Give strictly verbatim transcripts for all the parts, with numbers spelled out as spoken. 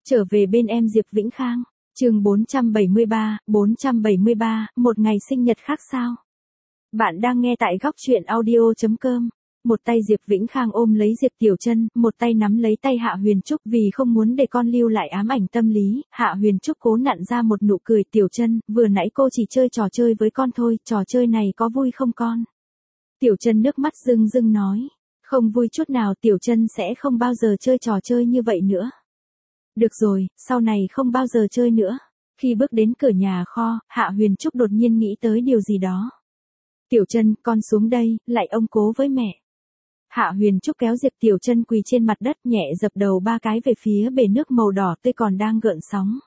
Trở về bên em Diệp Vĩnh Khang, chương bốn trăm bảy mươi ba, bốn trăm bảy mươi ba, một ngày sinh nhật khác sao? Bạn đang nghe tại góc truyện audio chấm com. Một tay Diệp Vĩnh Khang ôm lấy Diệp Tiểu Trân, một tay nắm lấy tay Hạ Huyền Trúc vì không muốn để con lưu lại ám ảnh tâm lý. Hạ Huyền Trúc cố nặn ra một nụ cười. Tiểu Trân, vừa nãy cô chỉ chơi trò chơi với con thôi, trò chơi này có vui không con? Tiểu Trân nước mắt rưng rưng nói. Không vui chút nào, Tiểu Trân sẽ không bao giờ chơi trò chơi như vậy nữa. Được rồi, sau này không bao giờ chơi nữa. Khi bước đến cửa nhà kho, Hạ Huyền Trúc đột nhiên nghĩ tới điều gì đó. Tiểu Trân, con xuống đây, lại ông cố với mẹ. Hạ Huyền Trúc kéo Diệp Tiểu Trân quỳ trên mặt đất, nhẹ dập đầu ba cái về phía bể nước màu đỏ tươi còn đang gợn sóng.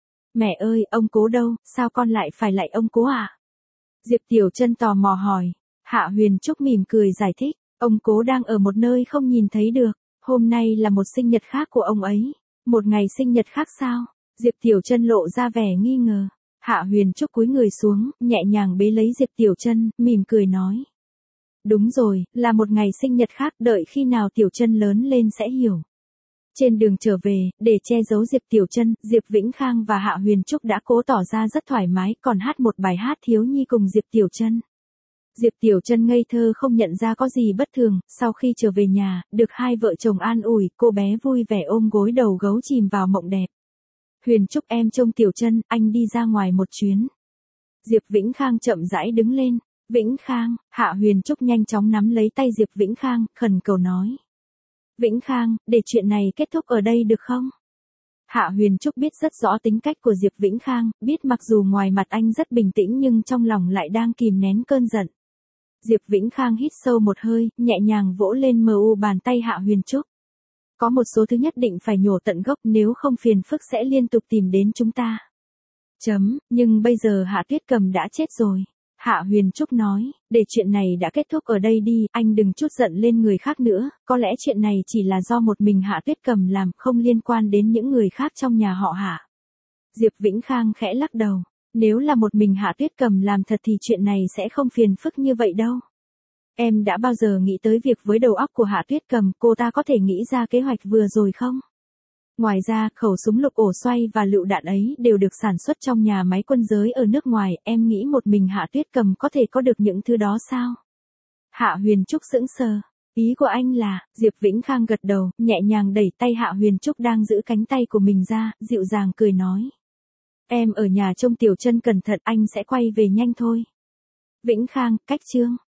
Mẹ ơi, ông cố đâu, sao con lại phải lạy ông cố à? Diệp Tiểu Trân tò mò hỏi. Hạ Huyền Trúc mỉm cười giải thích, ông cố đang ở một nơi không nhìn thấy được. Hôm nay là một sinh nhật khác của ông ấy. Một ngày sinh nhật khác sao? Diệp Tiểu Trân lộ ra vẻ nghi ngờ. Hạ Huyền Trúc cúi người xuống, nhẹ nhàng bế lấy Diệp Tiểu Trân, mỉm cười nói. Đúng rồi, là một ngày sinh nhật khác, đợi khi nào Tiểu Trân lớn lên sẽ hiểu. Trên đường trở về, để che giấu Diệp Tiểu Trân, Diệp Vĩnh Khang và Hạ Huyền Trúc đã cố tỏ ra rất thoải mái, còn hát một bài hát thiếu nhi cùng Diệp Tiểu Trân. Diệp Tiểu Trân ngây thơ không nhận ra có gì bất thường. Sau khi trở về nhà, được hai vợ chồng an ủi, cô bé vui vẻ ôm gối đầu gấu chìm vào mộng đẹp. Huyền Trúc em trông Tiểu Trân, anh đi ra ngoài một chuyến. Diệp Vĩnh Khang chậm rãi đứng lên. Vĩnh Khang, Hạ Huyền Trúc nhanh chóng nắm lấy tay Diệp Vĩnh Khang, khẩn cầu nói. Vĩnh Khang, để chuyện này kết thúc ở đây được không? Hạ Huyền Trúc biết rất rõ tính cách của Diệp Vĩnh Khang, biết mặc dù ngoài mặt anh rất bình tĩnh nhưng trong lòng lại đang kìm nén cơn giận. Diệp Vĩnh Khang hít sâu một hơi, nhẹ nhàng vỗ lên mờ u bàn tay Hạ Huyền Trúc. Có một số thứ nhất định phải nhổ tận gốc, nếu không phiền phức sẽ liên tục tìm đến chúng ta. Chấm, nhưng bây giờ Hạ Tuyết Cầm đã chết rồi. Hạ Huyền Trúc nói, để chuyện này đã kết thúc ở đây đi, anh đừng trút giận lên người khác nữa, có lẽ chuyện này chỉ là do một mình Hạ Tuyết Cầm làm, không liên quan đến những người khác trong nhà họ Hạ. Diệp Vĩnh Khang khẽ lắc đầu. Nếu là một mình Hạ Tuyết Cầm làm thật thì chuyện này sẽ không phiền phức như vậy đâu. Em đã bao giờ nghĩ tới việc với đầu óc của Hạ Tuyết Cầm, cô ta có thể nghĩ ra kế hoạch vừa rồi không? Ngoài ra, khẩu súng lục ổ xoay và lựu đạn ấy đều được sản xuất trong nhà máy quân giới ở nước ngoài, em nghĩ một mình Hạ Tuyết Cầm có thể có được những thứ đó sao? Hạ Huyền Trúc sững sờ. Ý của anh là, Diệp Vĩnh Khang gật đầu, nhẹ nhàng đẩy tay Hạ Huyền Trúc đang giữ cánh tay của mình ra, dịu dàng cười nói. Em ở nhà trông Tiểu Trân cẩn thận, anh sẽ quay về nhanh thôi. Vĩnh Khang, cách chương.